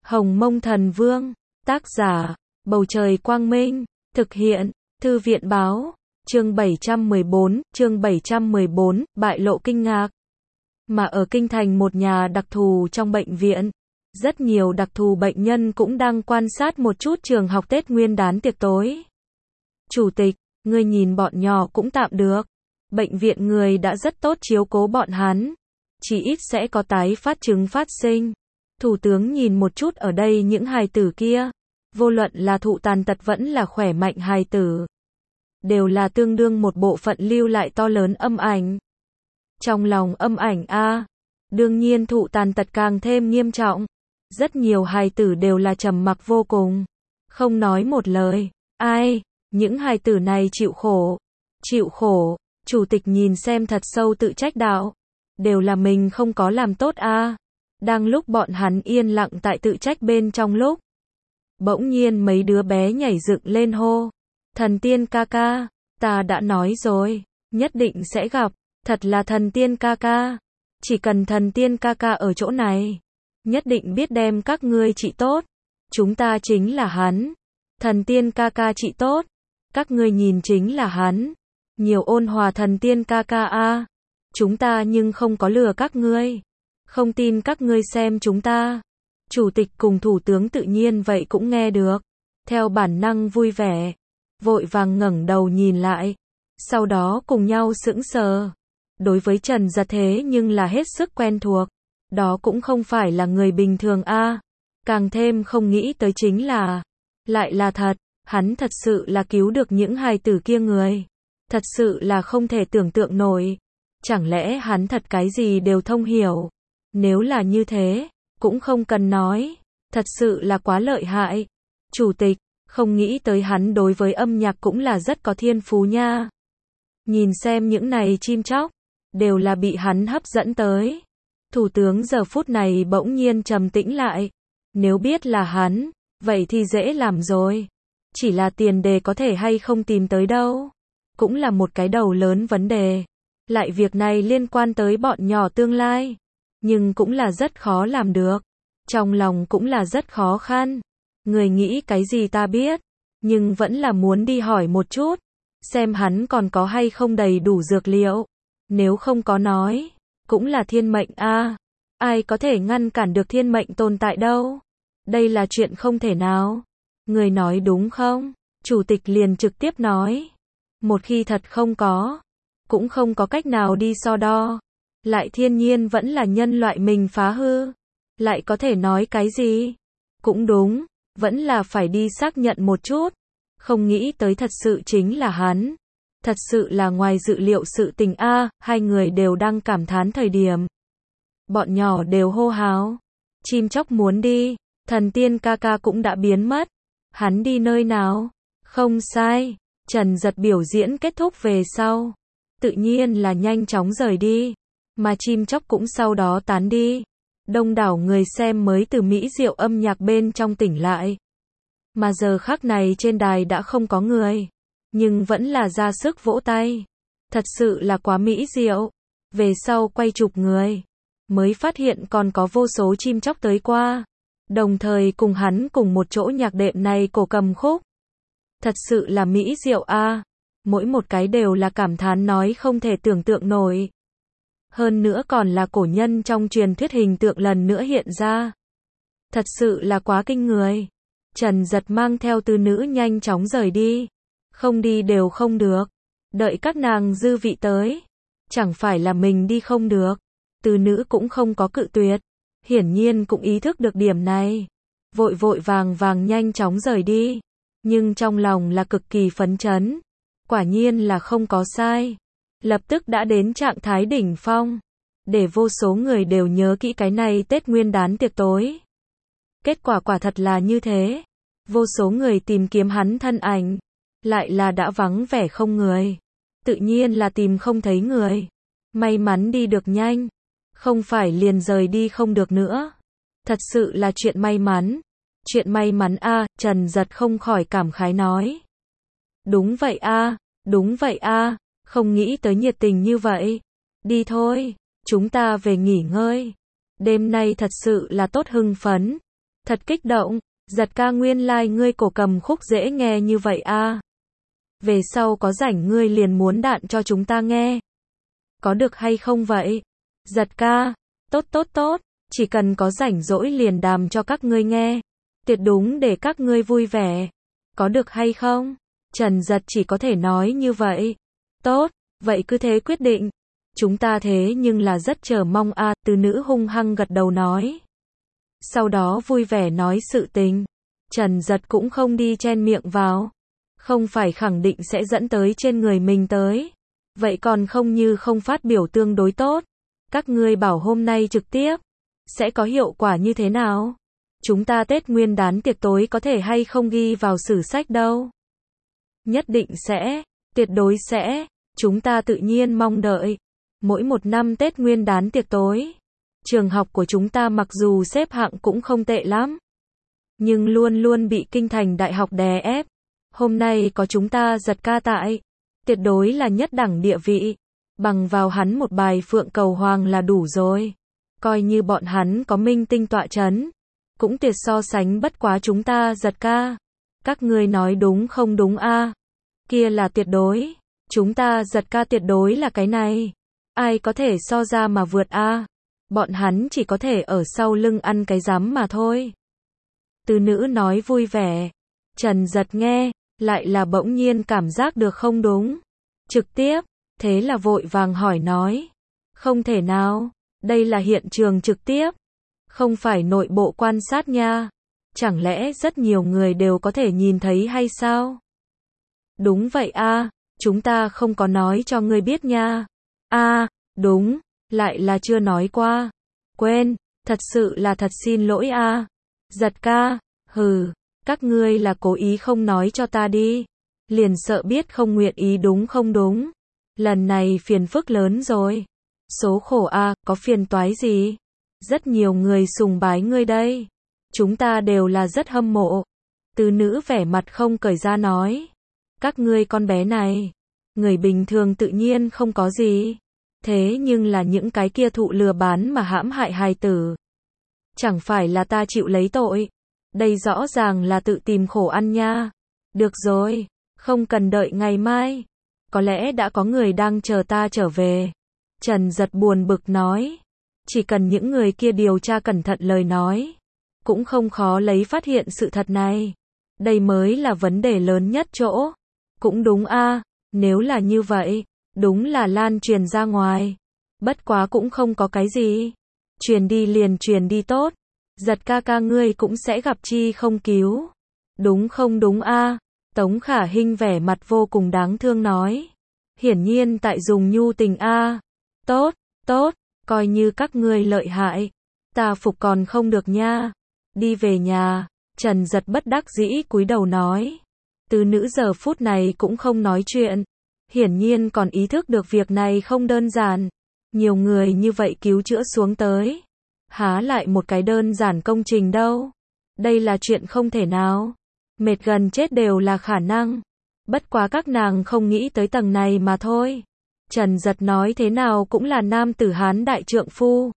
Hồng Mông Thần Vương, tác giả, Bầu Trời Quang Minh, thực hiện, Thư viện Báo, chương 714, bại lộ kinh ngạc. Mà ở Kinh Thành một nhà đặc thù trong bệnh viện, rất nhiều đặc thù bệnh nhân cũng đang quan sát một chút trường học Tết Nguyên đán tiệc tối. Chủ tịch, ngươi nhìn bọn nhỏ cũng tạm được. Bệnh viện người đã rất tốt chiếu cố bọn hắn. Chỉ ít sẽ có tái phát chứng phát sinh. Thủ tướng nhìn một chút ở đây những hài tử kia. Vô luận là thụ tàn tật vẫn là khỏe mạnh hài tử. Đều là tương đương một bộ phận lưu lại to lớn âm ảnh. Trong lòng âm ảnh đương nhiên thụ tàn tật càng thêm nghiêm trọng. Rất nhiều hài tử đều là trầm mặc vô cùng. Không nói một lời. Ai, những hài tử này chịu khổ. Chịu khổ, chủ tịch nhìn xem thật sâu tự trách đạo. Đều là mình không có làm tốt Đang lúc bọn hắn yên lặng tại tự trách bên trong lúc. Bỗng nhiên mấy đứa bé nhảy dựng lên hô. Thần tiên ca ca, ta đã nói rồi, nhất định sẽ gặp, thật là thần tiên ca ca. Chỉ cần thần tiên ca ca ở chỗ này, nhất định biết đem các ngươi trị tốt. Chúng ta chính là hắn. Thần tiên ca ca trị tốt. Các ngươi nhìn chính là hắn. Nhiều ôn hòa thần tiên ca ca Chúng ta nhưng không có lừa các ngươi. Không tin các ngươi xem chúng ta. Chủ tịch cùng thủ tướng tự nhiên vậy cũng nghe được. Theo bản năng vui vẻ. Vội vàng ngẩng đầu nhìn lại. Sau đó cùng nhau sững sờ. Đối với Trần Giật thế nhưng là hết sức quen thuộc. Đó cũng không phải là người bình thường Càng thêm không nghĩ tới chính là. Lại là thật. Hắn thật sự là cứu được những hài tử kia người. Thật sự là không thể tưởng tượng nổi. Chẳng lẽ hắn thật cái gì đều thông hiểu. Nếu là như thế, cũng không cần nói. Thật sự là quá lợi hại. Chủ tịch, không nghĩ tới hắn đối với âm nhạc cũng là rất có thiên phú nha. Nhìn xem những này chim chóc, đều là bị hắn hấp dẫn tới. Thủ tướng giờ phút này bỗng nhiên trầm tĩnh lại. Nếu biết là hắn, vậy thì dễ làm rồi. Chỉ là tiền đề có thể hay không tìm tới đâu. Cũng là một cái đầu lớn vấn đề. Lại việc này liên quan tới bọn nhỏ tương lai. Nhưng cũng là rất khó làm được. Trong lòng cũng là rất khó khăn. Người nghĩ cái gì ta biết. Nhưng vẫn là muốn đi hỏi một chút. Xem hắn còn có hay không đầy đủ dược liệu. Nếu không có nói. Cũng là thiên mệnh Ai có thể ngăn cản được thiên mệnh tồn tại đâu. Đây là chuyện không thể nào. Người nói đúng không? Chủ tịch liền trực tiếp nói. Một khi thật không có. Cũng không có cách nào đi so đo. Lại thiên nhiên vẫn là nhân loại mình phá hư. Lại có thể nói cái gì? Cũng đúng. Vẫn là phải đi xác nhận một chút. Không nghĩ tới thật sự chính là hắn. Thật sự là ngoài dự liệu sự tình hai người đều đang cảm thán thời điểm. Bọn nhỏ đều hô hào. Chim chóc muốn đi. Thần tiên ca ca cũng đã biến mất. Hắn đi nơi nào? Không sai. Trần Giật biểu diễn kết thúc về sau. Tự nhiên là nhanh chóng rời đi. Mà chim chóc cũng sau đó tán đi. Đông đảo người xem mới từ mỹ diệu âm nhạc bên trong tỉnh lại. Mà giờ khắc này trên đài đã không có người. Nhưng vẫn là ra sức vỗ tay. Thật sự là quá mỹ diệu. Về sau quay chụp người. Mới phát hiện còn có vô số chim chóc tới qua. Đồng thời cùng hắn cùng một chỗ nhạc đệm này cổ cầm khúc. Thật sự là mỹ diệu Mỗi một cái đều là cảm thán nói không thể tưởng tượng nổi. Hơn nữa còn là cổ nhân trong truyền thuyết hình tượng lần nữa hiện ra. Thật sự là quá kinh người. Trần Giật mang theo từ nữ nhanh chóng rời đi. Không đi đều không được. Đợi các nàng dư vị tới. Chẳng phải là mình đi không được. Từ nữ cũng không có cự tuyệt. Hiển nhiên cũng ý thức được điểm này. Vội vội vàng nhanh chóng rời đi. Nhưng trong lòng là cực kỳ phấn chấn. Quả nhiên là không có sai. Lập tức đã đến trạng thái đỉnh phong. Để vô số người đều nhớ kỹ cái này Tết Nguyên đán tiệc tối. Kết quả quả thật là như thế. Vô số người tìm kiếm hắn thân ảnh. Lại là đã vắng vẻ không người. Tự nhiên là tìm không thấy người. May mắn đi được nhanh. Không phải liền rời đi không được nữa. Thật sự là chuyện may mắn. Chuyện may mắn Trần Giật không khỏi cảm khái nói. Đúng vậy đúng vậy không nghĩ tới nhiệt tình như vậy. Đi thôi, chúng ta về nghỉ ngơi. Đêm nay thật sự là tốt hưng phấn. Thật kích động, Giật ca nguyên lai ngươi cổ cầm khúc dễ nghe như vậy a. Về sau có rảnh ngươi liền muốn đạn cho chúng ta nghe. Có được hay không vậy? Giật ca, tốt tốt tốt, chỉ cần có rảnh rỗi liền đàm cho các ngươi nghe. Tuyệt đúng để các ngươi vui vẻ. Có được hay không? Trần Giật chỉ có thể nói như vậy. Tốt, vậy cứ thế quyết định. Chúng ta thế nhưng là rất chờ mong a. Từ nữ hung hăng gật đầu nói. Sau đó vui vẻ nói sự tình. Trần Giật cũng không đi chen miệng vào. Không phải khẳng định sẽ dẫn tới trên người mình tới. Vậy còn không như không phát biểu tương đối tốt. Các ngươi bảo hôm nay trực tiếp sẽ có hiệu quả như thế nào? Chúng ta Tết Nguyên đán tiệc tối có thể hay không ghi vào sử sách đâu? Nhất định sẽ, tuyệt đối sẽ, chúng ta tự nhiên mong đợi. Mỗi một năm Tết Nguyên đán tiệc tối, trường học của chúng ta mặc dù xếp hạng cũng không tệ lắm, nhưng luôn luôn bị kinh thành đại học đè ép. Hôm nay có chúng ta Giật ca tại, tuyệt đối là nhất đẳng địa vị. Bằng vào hắn một bài Phượng Cầu Hoàng là đủ rồi. Coi như bọn hắn có minh tinh tọa chấn, cũng tuyệt so sánh bất quá chúng ta Giật ca. Các ngươi nói đúng không đúng a? Kia là tuyệt đối. Chúng ta Giật ca tuyệt đối là cái này. Ai có thể so ra mà vượt a? Bọn hắn chỉ có thể ở sau lưng ăn cái rắm mà thôi. Từ nữ nói vui vẻ. Trần Giật nghe, lại là bỗng nhiên cảm giác được không đúng. Trực tiếp, thế là vội vàng hỏi nói. Không thể nào, đây là hiện trường trực tiếp. Không phải nội bộ quan sát nha. Chẳng lẽ rất nhiều người đều có thể nhìn thấy hay sao? Đúng vậy a, chúng ta không có nói cho ngươi biết nha. A, đúng, lại là chưa nói qua. Quên, thật sự là thật xin lỗi a. Giật ca, hừ, các ngươi là cố ý không nói cho ta đi. Liền sợ biết không nguyện ý đúng không đúng. Lần này phiền phức lớn rồi. Số khổ a, có phiền toái gì? Rất nhiều người sùng bái ngươi đây. Chúng ta đều là rất hâm mộ. Từ nữ vẻ mặt không cởi ra nói. Các ngươi con bé này, người bình thường tự nhiên không có gì. Thế nhưng là những cái kia thụ lừa bán mà hãm hại hài tử. Chẳng phải là ta chịu lấy tội. Đây rõ ràng là tự tìm khổ ăn nha. Được rồi, không cần đợi ngày mai. Có lẽ đã có người đang chờ ta trở về. Trần Giật buồn bực nói. Chỉ cần những người kia điều tra cẩn thận lời nói, cũng không khó lấy phát hiện sự thật này. Đây mới là vấn đề lớn nhất chỗ. Cũng đúng a, nếu là như vậy, đúng là lan truyền ra ngoài. Bất quá cũng không có cái gì. Truyền đi liền truyền đi tốt. Giật ca ca ngươi cũng sẽ gặp chi không cứu. Đúng không đúng a? Tống Khả Hinh vẻ mặt vô cùng đáng thương nói. Hiển nhiên tại dùng nhu tình a. Tốt, tốt, coi như các ngươi lợi hại. Ta phục còn không được nha. Đi về nhà. Trần Giật bất đắc dĩ cúi đầu nói. Từ nữ giờ phút này cũng không nói chuyện. Hiển nhiên còn ý thức được việc này không đơn giản. Nhiều người như vậy cứu chữa xuống tới. Há lại một cái đơn giản công trình đâu. Đây là chuyện không thể nào. Mệt gần chết đều là khả năng. Bất quá các nàng không nghĩ tới tầng này mà thôi. Trần Giật nói thế nào cũng là nam tử Hán đại trượng phu.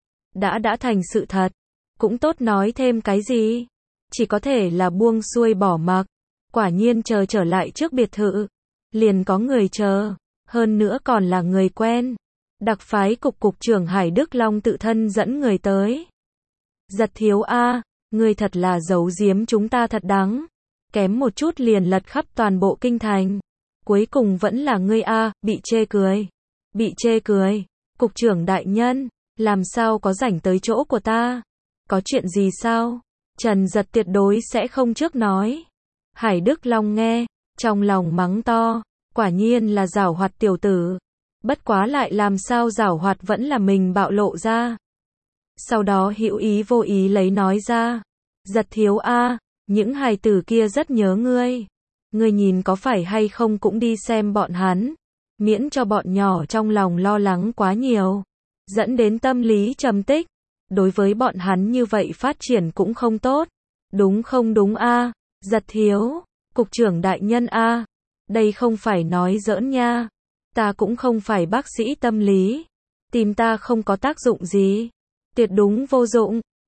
Đã thành sự thật. Cũng tốt nói thêm cái gì. Chỉ có thể là buông xuôi bỏ mặc. Quả nhiên chờ trở lại trước biệt thự. Liền có người chờ. Hơn nữa còn là người quen. Đặc phái cục trưởng Hải Đức Long tự thân dẫn người tới. Giật thiếu a, ngươi thật là giấu giếm chúng ta thật đáng. Kém một chút liền lật khắp toàn bộ kinh thành. Cuối cùng vẫn là ngươi a, bị chê cười. Bị chê cười. Cục trưởng đại nhân, làm sao có rảnh tới chỗ của ta? Có chuyện gì sao? Trần Giật tuyệt đối sẽ không trước nói. Hải Đức Long nghe, trong lòng mắng to. Quả nhiên là giảo hoạt tiểu tử. Bất quá lại làm sao giảo hoạt vẫn là mình bạo lộ ra. Sau đó hữu ý vô ý lấy nói ra. Giật thiếu a, những hài tử kia rất nhớ ngươi. Ngươi nhìn có phải hay không cũng đi xem bọn hắn. Miễn cho bọn nhỏ trong lòng lo lắng quá nhiều. Dẫn đến tâm lý trầm tích. Đối với bọn hắn như vậy phát triển cũng không tốt. Đúng không đúng a? Giật thiếu, cục trưởng đại nhân a. Đây không phải nói giỡn nha. Ta cũng không phải bác sĩ tâm lý. Tìm ta không có tác dụng gì. Tuyệt đúng vô dụng.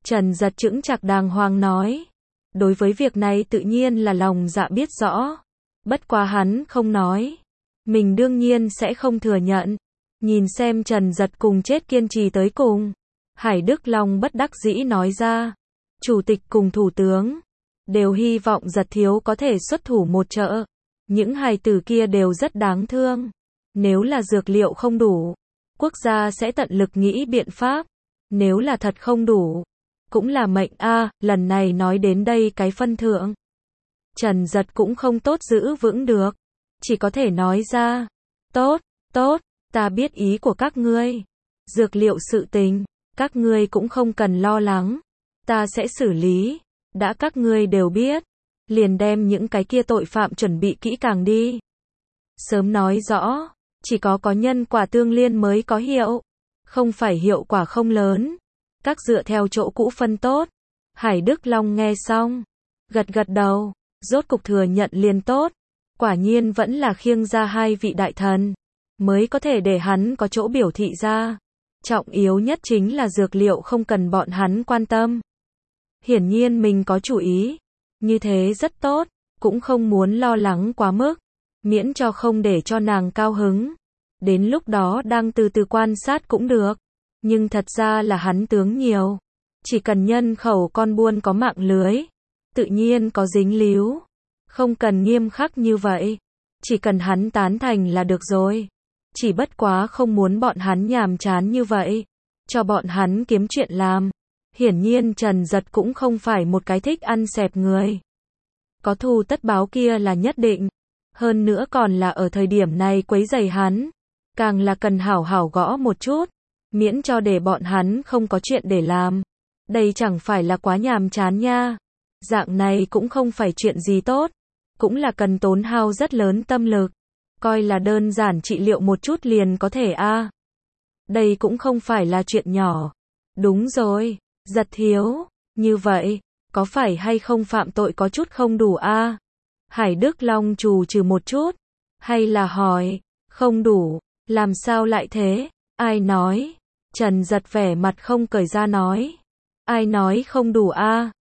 Trần Giật chững chạc đàng hoàng nói. Đối với việc này tự nhiên là lòng dạ biết rõ. Bất quá hắn không nói. Mình đương nhiên sẽ không thừa nhận. Nhìn xem Trần Giật cùng chết kiên trì tới cùng. Hải Đức Long bất đắc dĩ nói ra. Chủ tịch cùng thủ tướng đều hy vọng Giật thiếu có thể xuất thủ một trợ. Những hài tử kia đều rất đáng thương. Nếu là dược liệu không đủ, quốc gia sẽ tận lực nghĩ biện pháp. Nếu là thật không đủ, cũng là mệnh a. Lần này nói đến đây cái phân thượng, Trần Giật cũng không tốt giữ vững được. Chỉ có thể nói ra. Tốt, tốt, ta biết ý của các ngươi. Dược liệu sự tình, các ngươi cũng không cần lo lắng. Ta sẽ xử lý. Đã các ngươi đều biết, liền đem những cái kia tội phạm chuẩn bị kỹ càng đi. Sớm nói rõ, chỉ có nhân quả tương liên mới có hiệu. Không phải hiệu quả không lớn. Các dựa theo chỗ cũ phân tốt. Hải Đức Long nghe xong, gật gật đầu, rốt cục thừa nhận liền tốt. Quả nhiên vẫn là khiêng ra hai vị đại thần, mới có thể để hắn có chỗ biểu thị ra. Trọng yếu nhất chính là dược liệu không cần bọn hắn quan tâm. Hiển nhiên mình có chủ ý. Như thế rất tốt, cũng không muốn lo lắng quá mức. Miễn cho không để cho nàng cao hứng. Đến lúc đó đang từ từ quan sát cũng được. Nhưng thật ra là hắn tướng nhiều. Chỉ cần nhân khẩu con buôn có mạng lưới, tự nhiên có dính líu. Không cần nghiêm khắc như vậy. Chỉ cần hắn tán thành là được rồi. Chỉ bất quá không muốn bọn hắn nhàm chán như vậy. Cho bọn hắn kiếm chuyện làm. Hiển nhiên Trần Giật cũng không phải một cái thích ăn xẹp người. Có thù tất báo kia là nhất định. Hơn nữa còn là ở thời điểm này quấy rầy hắn. Càng là cần hảo hảo gõ một chút. Miễn cho để bọn hắn không có chuyện để làm. Đây chẳng phải là quá nhàm chán nha. Dạng này cũng không phải chuyện gì tốt. Cũng là cần tốn hao rất lớn tâm lực. Coi là đơn giản trị liệu một chút liền có thể a. Đây cũng không phải là chuyện nhỏ. Đúng rồi, Giật thiếu. Như vậy, có phải hay không phạm tội có chút không đủ a? Hải Đức Long trù trừ một chút. Hay là hỏi, không đủ, làm sao lại thế? Ai nói? Trần Giật vẻ mặt không cởi ra nói. Ai nói không đủ a?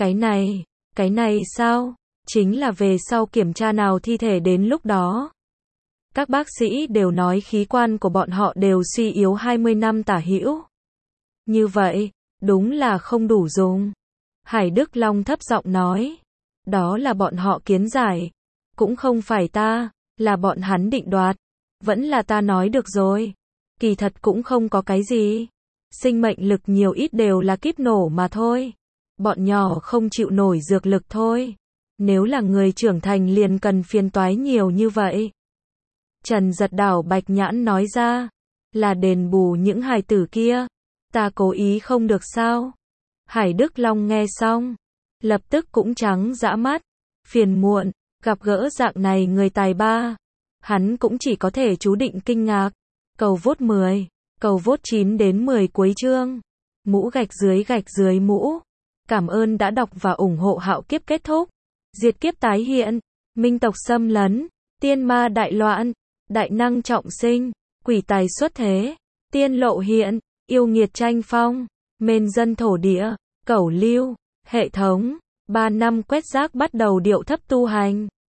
Cái này sao? Chính là về sau kiểm tra nào thi thể đến lúc đó. Các bác sĩ đều nói khí quan của bọn họ đều suy yếu 20 năm tả hữu. Như vậy, đúng là không đủ dùng. Hải Đức Long thấp giọng nói. Đó là bọn họ kiến giải. Cũng không phải ta, là bọn hắn định đoạt. Vẫn là ta nói được rồi. Kỳ thật cũng không có cái gì. Sinh mệnh lực nhiều ít đều là kíp nổ mà thôi. Bọn nhỏ không chịu nổi dược lực thôi. Nếu là người trưởng thành liền cần phiền toái nhiều như vậy. Trần Giật đảo bạch nhãn nói ra. Là đền bù những hài tử kia. Ta cố ý không được sao? Hải Đức Long nghe xong, lập tức cũng trắng dã mắt. Phiền muộn, gặp gỡ dạng này người tài ba. Hắn cũng chỉ có thể chú định kinh ngạc. Cầu vote 10, cầu vote 9 đến 10 cuối chương. Mũ gạch dưới mũ. Cảm ơn đã đọc và ủng hộ Hạo Kiếp kết thúc. Diệt kiếp tái hiện. Minh tộc xâm lấn. Tiên ma đại loạn. Đại năng trọng sinh. Quỷ tài xuất thế. Tiên lộ hiện. Yêu nghiệt tranh phong. Mên dân thổ địa. Cẩu lưu. Hệ thống. 3 năm quét rác bắt đầu điệu thấp tu hành.